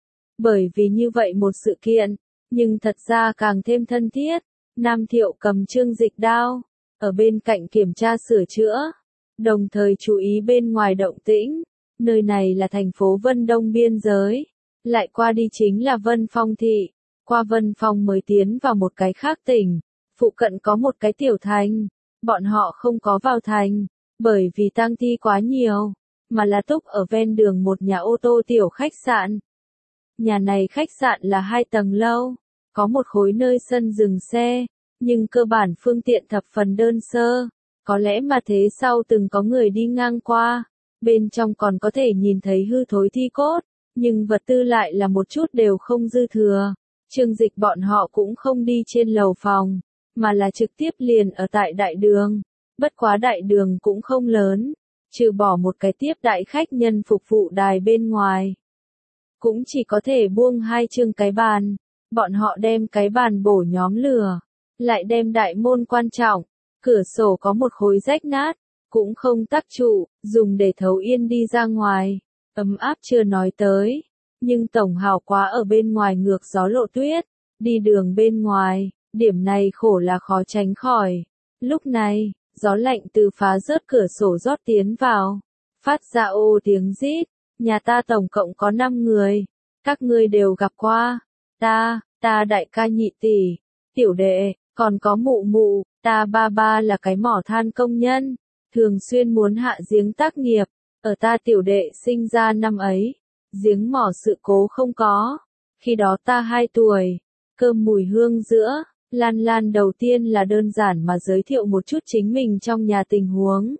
Bởi vì như vậy một sự kiện, nhưng thật ra càng thêm thân thiết, Nam Thiệu cầm Trương Dịch đao, ở bên cạnh kiểm tra sửa chữa, đồng thời chú ý bên ngoài động tĩnh, nơi này là thành phố Vân Đông biên giới, lại qua đi chính là Vân Phong thị, qua Vân Phong mới tiến vào một cái khác tỉnh, phụ cận có một cái tiểu thành, bọn họ không có vào thành, bởi vì tang thi quá nhiều, mà là túc ở ven đường một nhà ô tô tiểu khách sạn. Nhà này khách sạn là 2 tầng lâu, có một khối nơi sân dừng xe, nhưng cơ bản phương tiện thập phần đơn sơ, có lẽ mà thế sau từng có người đi ngang qua, bên trong còn có thể nhìn thấy hư thối thi cốt, nhưng vật tư lại là một chút đều không dư thừa. Trương Dịch bọn họ cũng không đi trên lầu phòng, mà là trực tiếp liền ở tại đại đường, bất quá đại đường cũng không lớn, trừ bỏ một cái tiếp đại khách nhân phục vụ đài bên ngoài. Cũng chỉ có thể buông 2 chương cái bàn, bọn họ đem cái bàn bổ nhóm lửa, lại đem đại môn quan trọng, cửa sổ có một khối rách nát, cũng không tắc trụ, dùng để thấu yên đi ra ngoài, ấm áp chưa nói tới, nhưng tổng hào quá ở bên ngoài ngược gió lộ tuyết, đi đường bên ngoài, điểm này khổ là khó tránh khỏi. Lúc này, gió lạnh từ phá rớt cửa sổ rót tiến vào, phát ra ô tiếng rít. Nhà ta tổng cộng có 5 người, các ngươi đều gặp qua, ta đại ca nhị tỷ, tiểu đệ, còn có mụ mụ, ta ba ba là cái mỏ than công nhân, thường xuyên muốn hạ giếng tác nghiệp, ở ta tiểu đệ sinh ra năm ấy, giếng mỏ sự cố không có, khi đó ta 2 tuổi, cơm mùi hương giữa, Lan Lan đầu tiên là đơn giản mà giới thiệu một chút chính mình trong nhà tình huống.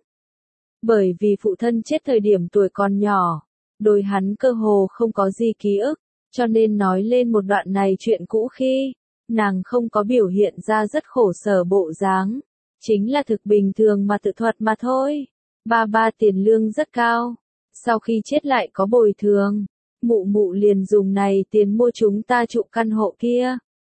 Bởi vì phụ thân chết thời điểm tuổi còn nhỏ, đối hắn cơ hồ không có gì ký ức, cho nên nói lên một đoạn này chuyện cũ khi, nàng không có biểu hiện ra rất khổ sở bộ dáng, chính là thực bình thường mà tự thuật mà thôi. Ba tiền lương rất cao, sau khi chết lại có bồi thường, mụ mụ liền dùng này tiền mua chúng ta trụ căn hộ kia.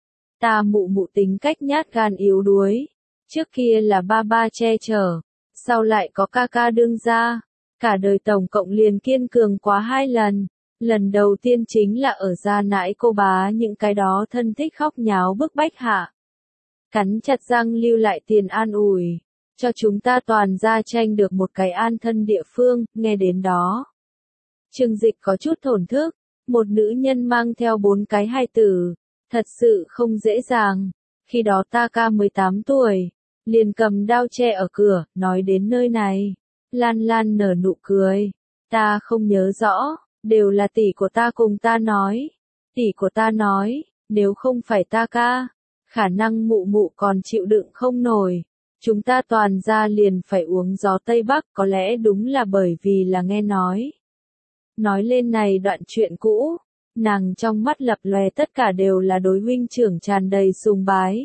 Ta mụ mụ tính cách nhát gan yếu đuối, trước kia là ba che chở, sau lại có ca đương ra. Cả đời tổng cộng liền kiên cường quá 2 lần. Lần đầu tiên chính là ở gia nãi cô bá những cái đó thân thích khóc nháo bức bách hạ. Cắn chặt răng lưu lại tiền an ủi, cho chúng ta toàn ra tranh được một cái an thân địa phương, nghe đến đó. Trương Dịch có chút thổn thức, một nữ nhân mang theo 4 cái hài tử, thật sự không dễ dàng. Khi đó ta ca 18 tuổi, liền cầm đao che ở cửa, nói đến nơi này. Lan Lan nở nụ cười, ta không nhớ rõ, đều là tỷ của ta cùng ta nói. Tỷ của ta nói, nếu không phải ta ca, khả năng mụ mụ còn chịu đựng không nổi. Chúng ta toàn ra liền phải uống gió Tây Bắc, có lẽ đúng là bởi vì là nghe nói. Nói lên này đoạn chuyện cũ, nàng trong mắt lập lòe tất cả đều là đối huynh trưởng tràn đầy sùng bái.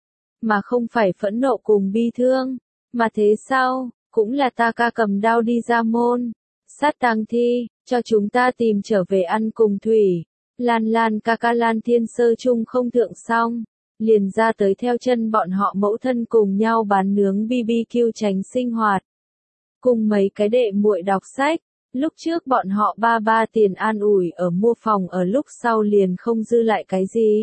Mà không phải phẫn nộ cùng bi thương, mà thế sao, cũng là ta ca cầm đao đi ra môn, sát tang thi, cho chúng ta tìm trở về ăn cùng thủy. Lan Lan ca ca Lan Thiên Sơ chung không thượng xong, liền ra tới theo chân bọn họ mẫu thân cùng nhau bán nướng BBQ tránh sinh hoạt. Cùng mấy cái đệ muội đọc sách, lúc trước bọn họ ba tiền an ủi ở mua phòng ở lúc sau liền không dư lại cái gì.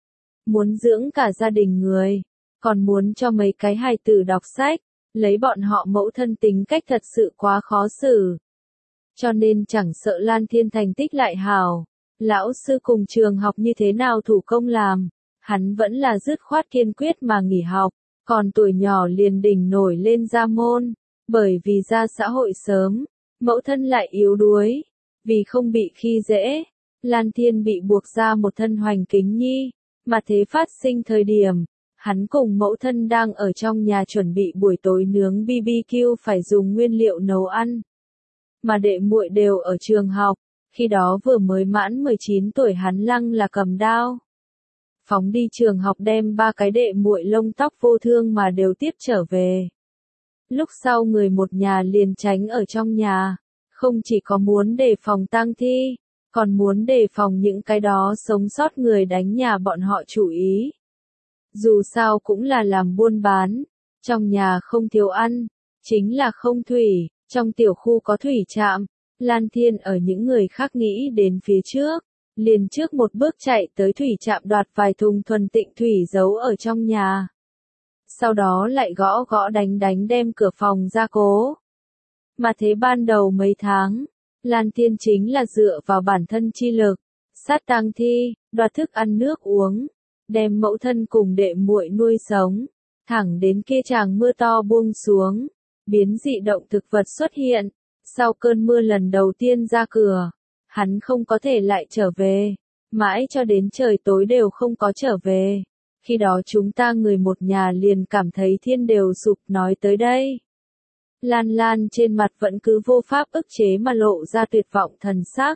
Muốn dưỡng cả gia đình người, còn muốn cho mấy cái hài tử đọc sách, lấy bọn họ mẫu thân tính cách thật sự quá khó xử. Cho nên chẳng sợ Lan Thiên thành tích lại hào, lão sư cùng trường học như thế nào thủ công làm, hắn vẫn là dứt khoát kiên quyết mà nghỉ học, còn tuổi nhỏ liền đỉnh nổi lên ra môn, bởi vì ra xã hội sớm, mẫu thân lại yếu đuối, vì không bị khi dễ, Lan Thiên bị buộc ra một thân hoành kính nhi, mà thế phát sinh thời điểm, hắn cùng mẫu thân đang ở trong nhà chuẩn bị buổi tối nướng BBQ phải dùng nguyên liệu nấu ăn. Mà đệ muội đều ở trường học, khi đó vừa mới mãn 19 tuổi hắn lăng là cầm đao. Phóng đi trường học đem 3 cái đệ muội lông tóc vô thương mà đều tiếp trở về. Lúc sau người một nhà liền tránh ở trong nhà, không chỉ có muốn đề phòng tang thi, còn muốn đề phòng những cái đó sống sót người đánh nhà bọn họ chủ ý. Dù sao cũng là làm buôn bán, trong nhà không thiếu ăn, chính là không thủy, trong tiểu khu có thủy trạm, Lan Thiên ở những người khác nghĩ đến phía trước, liền trước một bước chạy tới thủy trạm đoạt vài thùng thuần tịnh thủy giấu ở trong nhà. Sau đó lại gõ gõ đánh đánh đem cửa phòng ra cố. Mà thế ban đầu mấy tháng, Lan Thiên chính là dựa vào bản thân chi lực, sát tang thi, đoạt thức ăn nước uống, đem mẫu thân cùng đệ muội nuôi sống, thẳng đến kia tràng mưa to buông xuống, biến dị động thực vật xuất hiện. Sau cơn mưa lần đầu tiên ra cửa, hắn không có thể lại trở về, mãi cho đến trời tối đều không có trở về. Khi đó chúng ta người một nhà liền cảm thấy thiên đều sụp, nói tới đây. Lan Lan trên mặt vẫn cứ vô pháp ức chế mà lộ ra tuyệt vọng thần sắc.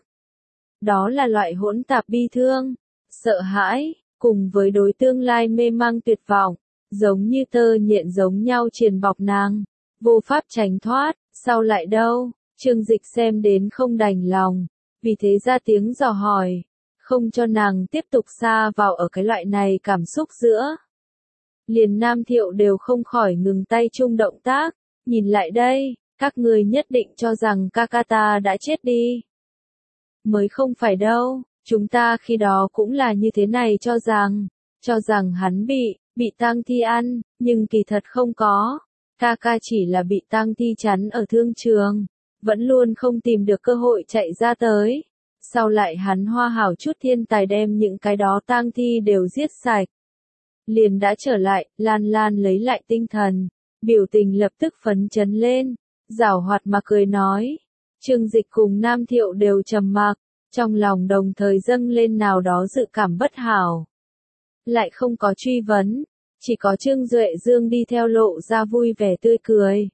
Đó là loại hỗn tạp bi thương, sợ hãi, cùng với đối tương lai mê mang tuyệt vọng, giống như tơ nhện giống nhau triền bọc nàng, vô pháp tránh thoát, sau lại đâu, Trương Dịch xem đến không đành lòng, vì thế ra tiếng dò hỏi, không cho nàng tiếp tục xa vào ở cái loại này cảm xúc giữa. Liền Nam Thiệu đều không khỏi ngừng tay chung động tác, nhìn lại đây, các người nhất định cho rằng ca ca ta đã chết đi. Mới không phải đâu, chúng ta khi đó cũng là như thế này cho rằng hắn bị tang thi ăn, nhưng kỳ thật không có. Ca ca chỉ là bị tang thi chắn ở thương trường, vẫn luôn không tìm được cơ hội chạy ra tới. Sau lại hắn hoa hảo chút thiên tài đem những cái đó tang thi đều giết sạch. Liền đã trở lại, Lan Lan lấy lại tinh thần, biểu tình lập tức phấn chấn lên, giảo hoạt mà cười nói. Trương Dịch cùng Nam Thiệu đều trầm mặc, trong lòng đồng thời dâng lên nào đó dự cảm bất hảo. Lại không có truy vấn, chỉ có Trương Duệ Dương đi theo lộ ra vui vẻ tươi cười.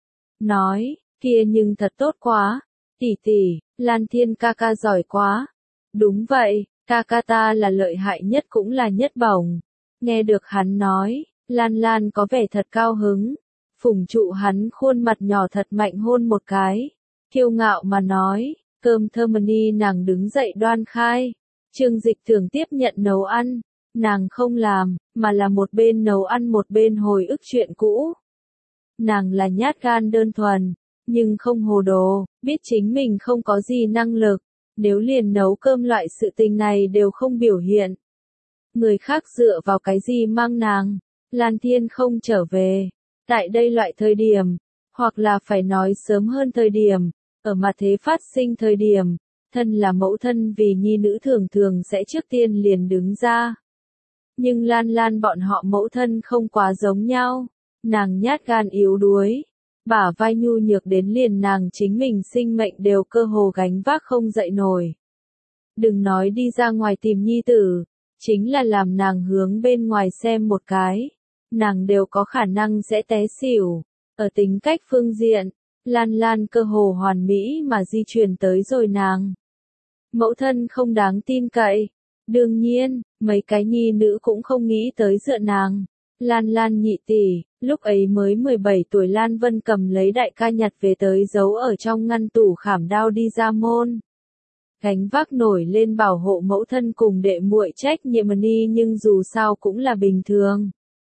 Nói, kia nhưng thật tốt quá, tỷ tỷ, Lan Thiên ca ca giỏi quá. Đúng vậy, ca ca ta là lợi hại nhất cũng là nhất bổng. Nghe được hắn nói, Lan Lan có vẻ thật cao hứng, phủng trụ hắn khuôn mặt nhỏ thật mạnh hôn một cái, kiêu ngạo mà nói, cơm Thơmany nàng đứng dậy đoan khai. Trương Dịch thường tiếp nhận nấu ăn, nàng không làm, mà là một bên nấu ăn một bên hồi ức chuyện cũ. Nàng là nhát gan đơn thuần, nhưng không hồ đồ, biết chính mình không có gì năng lực, nếu liền nấu cơm loại sự tình này đều không biểu hiện. Người khác dựa vào cái gì mang nàng, Lan Thiên không trở về, tại đây loại thời điểm, hoặc là phải nói sớm hơn thời điểm, ở mặt thế phát sinh thời điểm, thân là mẫu thân vì nhi nữ thường thường sẽ trước tiên liền đứng ra. Nhưng Lan Lan bọn họ mẫu thân không quá giống nhau, nàng nhát gan yếu đuối, bả vai nhu nhược đến liền nàng chính mình sinh mệnh đều cơ hồ gánh vác không dậy nổi. Đừng nói đi ra ngoài tìm nhi tử, chính là làm nàng hướng bên ngoài xem một cái, nàng đều có khả năng sẽ té xỉu. Ở tính cách phương diện, Lan Lan cơ hồ hoàn mỹ mà di chuyển tới rồi nàng. Mẫu thân không đáng tin cậy. Đương nhiên, mấy cái nhi nữ cũng không nghĩ tới dựa nàng. Lan Lan nhị tỷ, lúc ấy mới 17 tuổi Lan Vân cầm lấy đại ca nhặt về tới giấu ở trong ngăn tủ khảm đao đi ra môn. Gánh vác nổi lên bảo hộ mẫu thân cùng đệ muội trách nhiệm ni nhưng dù sao cũng là bình thường.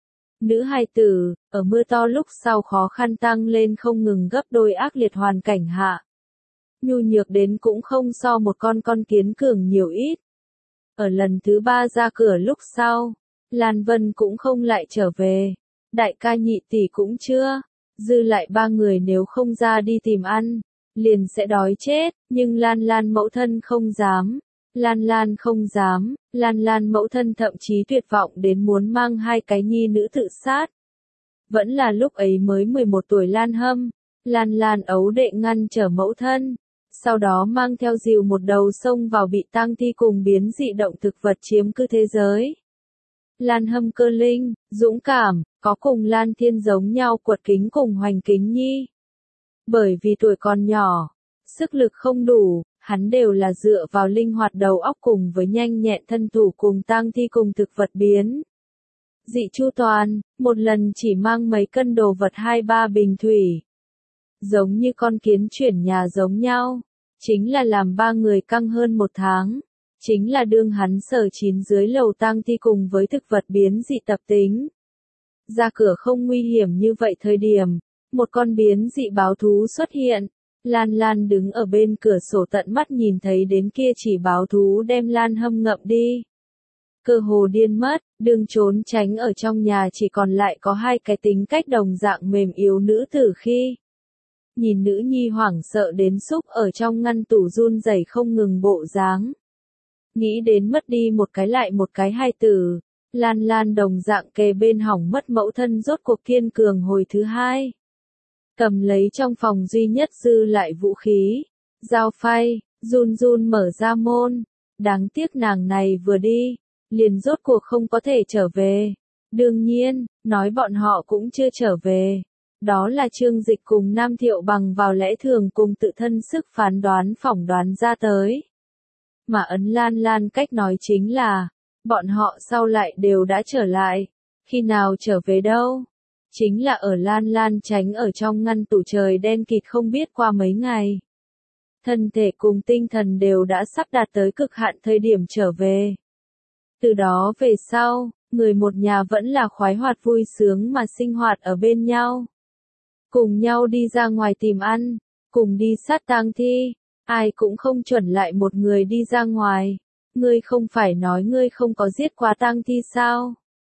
Nữ hài tử, ở mưa to lúc sau khó khăn tăng lên không ngừng gấp đôi ác liệt hoàn cảnh hạ. Nhu nhược đến cũng không so một con kiến cường nhiều ít. Ở lần thứ 3 ra cửa lúc sau, Lan Vân cũng không lại trở về. Đại ca nhị tỷ cũng chưa. Dư lại 3 người nếu không ra đi tìm ăn, liền sẽ đói chết. Nhưng Lan Lan mẫu thân không dám. Lan Lan không dám. Lan Lan mẫu thân thậm chí tuyệt vọng đến muốn mang 2 cái nhi nữ tự sát. Vẫn là lúc ấy mới 11 tuổi Lan Hâm. Lan Lan ấu đệ ngăn trở mẫu thân. Sau đó mang theo dìu một đầu sông vào bị tang thi cùng biến dị động thực vật chiếm cứ thế giới. Lan Hâm cơ linh, dũng cảm, có cùng Lan Thiên giống nhau quật kính cùng Hoành Kính Nhi. Bởi vì tuổi còn nhỏ, sức lực không đủ, hắn đều là dựa vào linh hoạt đầu óc cùng với nhanh nhẹn thân thủ cùng tang thi cùng thực vật biến. Dị chu toàn, một lần chỉ mang mấy cân đồ vật 2-3 bình thủy. Giống như con kiến chuyển nhà giống nhau, chính là làm 3 người căng hơn 1 tháng, chính là đương hắn sở chín dưới lầu tang thi cùng với thực vật biến dị tập tính. Ra cửa không nguy hiểm như vậy thời điểm, một con biến dị báo thú xuất hiện, Lan Lan đứng ở bên cửa sổ tận mắt nhìn thấy đến kia chỉ báo thú đem Lan Hâm ngậm đi. Cơ hồ điên mất, đừng trốn tránh ở trong nhà chỉ còn lại có 2 cái tính cách đồng dạng mềm yếu nữ tử khi. Nhìn nữ nhi hoảng sợ đến xúc ở trong ngăn tủ run rẩy không ngừng bộ dáng. Nghĩ đến mất đi một cái lại một cái hài tử, Lan Lan đồng dạng kề bên hỏng mất mẫu thân rốt cuộc kiên cường hồi thứ 2. Cầm lấy trong phòng duy nhất dư lại vũ khí, dao phay, run run mở ra môn. Đáng tiếc nàng này vừa đi, liền rốt cuộc không có thể trở về. Đương nhiên, nói bọn họ cũng chưa trở về. Đó là Trương Dịch cùng Nam Thiệu bằng vào lẽ thường cùng tự thân sức phán đoán phỏng đoán ra tới. Mà Ấn Lan Lan cách nói chính là, bọn họ sau lại đều đã trở lại. Khi nào trở về đâu? Chính là ở Lan Lan tránh ở trong ngăn tủ trời đen kịt không biết qua mấy ngày. Thân thể cùng tinh thần đều đã sắp đạt tới cực hạn thời điểm trở về. Từ đó về sau, người một nhà vẫn là khoái hoạt vui sướng mà sinh hoạt ở bên nhau. Cùng nhau đi ra ngoài tìm ăn, cùng đi sát tang thi, ai cũng không chuẩn lại một người đi ra ngoài. Ngươi không phải nói ngươi không có giết quá tang thi sao?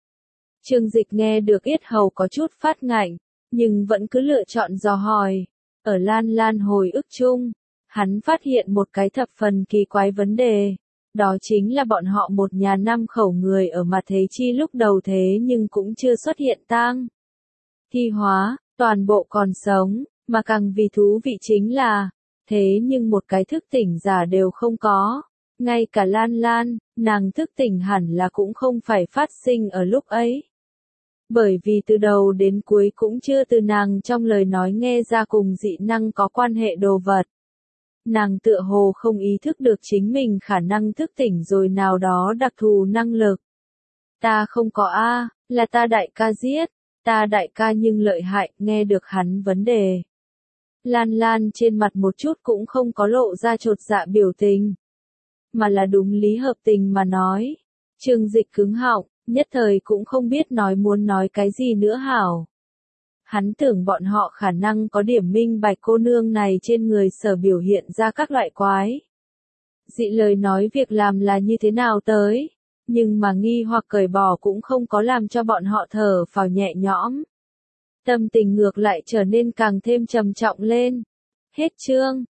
Trương Dịch nghe được yết hầu có chút phát ngạnh, nhưng vẫn cứ lựa chọn dò hỏi. Ở Lan Lan hồi ức chung, hắn phát hiện một cái thập phần kỳ quái vấn đề. Đó chính là bọn họ một nhà 5 khẩu người ở mặt thế chi lúc đầu thế nhưng cũng chưa xuất hiện tang thi hóa, toàn bộ còn sống, mà càng vì thú vị chính là, thế nhưng một cái thức tỉnh giả đều không có. Ngay cả Lan Lan, nàng thức tỉnh hẳn là cũng không phải phát sinh ở lúc ấy. Bởi vì từ đầu đến cuối cũng chưa từ nàng trong lời nói nghe ra cùng dị năng có quan hệ đồ vật. Nàng tựa hồ không ý thức được chính mình khả năng thức tỉnh rồi nào đó đặc thù năng lực. Ta không có a, là ta đại ca giết, ta đại ca nhưng lợi hại, nghe được hắn vấn đề. Lan Lan trên mặt một chút cũng không có lộ ra chột dạ biểu tình, mà là đúng lý hợp tình mà nói. Trương Dịch cứng họng, nhất thời cũng không biết muốn nói cái gì nữa hảo. Hắn tưởng bọn họ khả năng có điểm minh bạch cô nương này trên người sở biểu hiện ra các loại quái. Dị lời nói việc làm là như thế nào tới, nhưng mà nghi hoặc cởi bỏ cũng không có làm cho bọn họ thở phào nhẹ nhõm. Tâm tình ngược lại trở nên càng thêm trầm trọng lên. Hết chương.